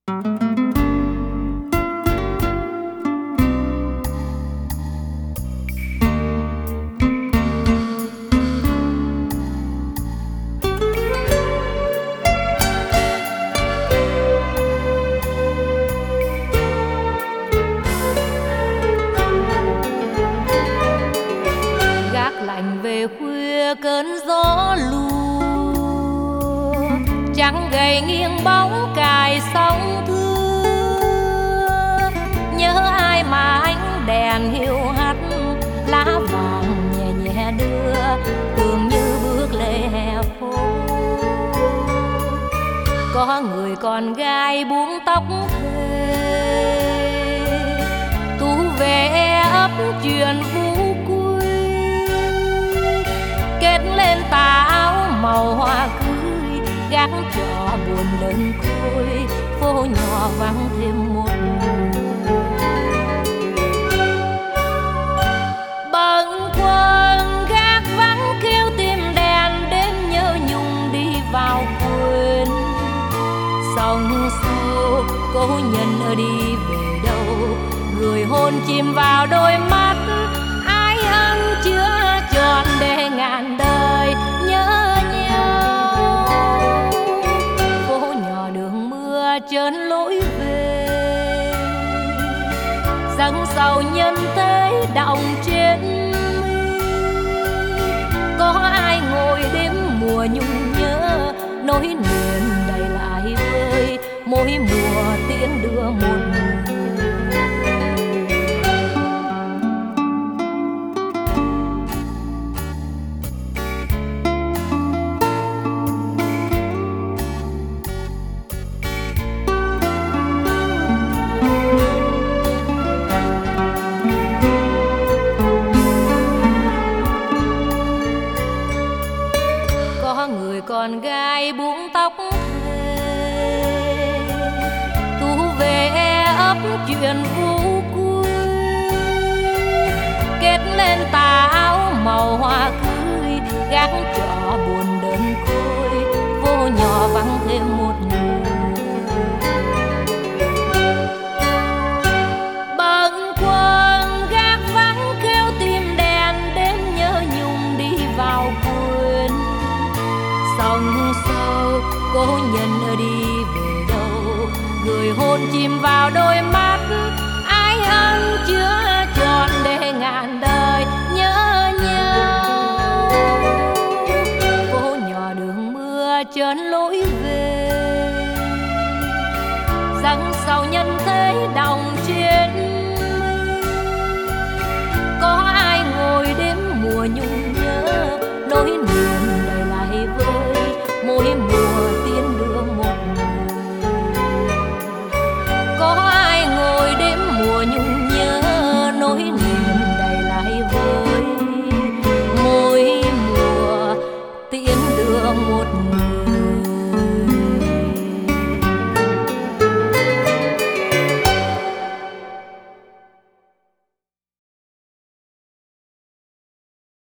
Về khuya cơn gió lùa trắng gầy nghiêng bóng cài sóng thưa, nhớ ai mà ánh đèn hiu hắt lá vàng nhẹ nhẹ đưa, tưởng như bước lê hè phố. Có người con gái buông tóc thề tú về ấp chuyện vũ kết lên tà áo màu hoa cưới, gác trọ buồn đơn côi, phố nhỏ vắng thêm một người. Bâng khuâng gác vắng kêu tìm đèn, đêm nhớ nhung đi vào quên. Sông sâu cô nhân ở đi về đâu, người hôn chìm vào đôi mắt, ai ân chưa tròn để ngàn đời nhớ nhau. Phố nhỏ đường mưa trơn lối về, dâng sầu nhân thế đọng trên mi. Có ai ngồi đêm mùa nhung nhớ, nỗi niềm đầy lại vơi, mỗi mùa tiễn đưa một người. Người con gái buông tóc thề tú về ấp chuyện vũ cuối, kết lên tà áo màu hoa cưới, gác trọ buồn đơn côi, phố nhỏ vắng thêm một người. Bâng khuâng gác vắng kêu tìm đèn, đêm nhớ nhung đi vào quên. Sông sâu cô nhân ở đi về đâu, người hôn chìm vào đôi mắt, ai ân chưa tròn để ngàn đời nhớ nhau. Phố nhỏ đường mưa trơn lối về, dâng sầu nhân thế đọng trên mi. Có ai ngồi đêm mùa nhung nhớ,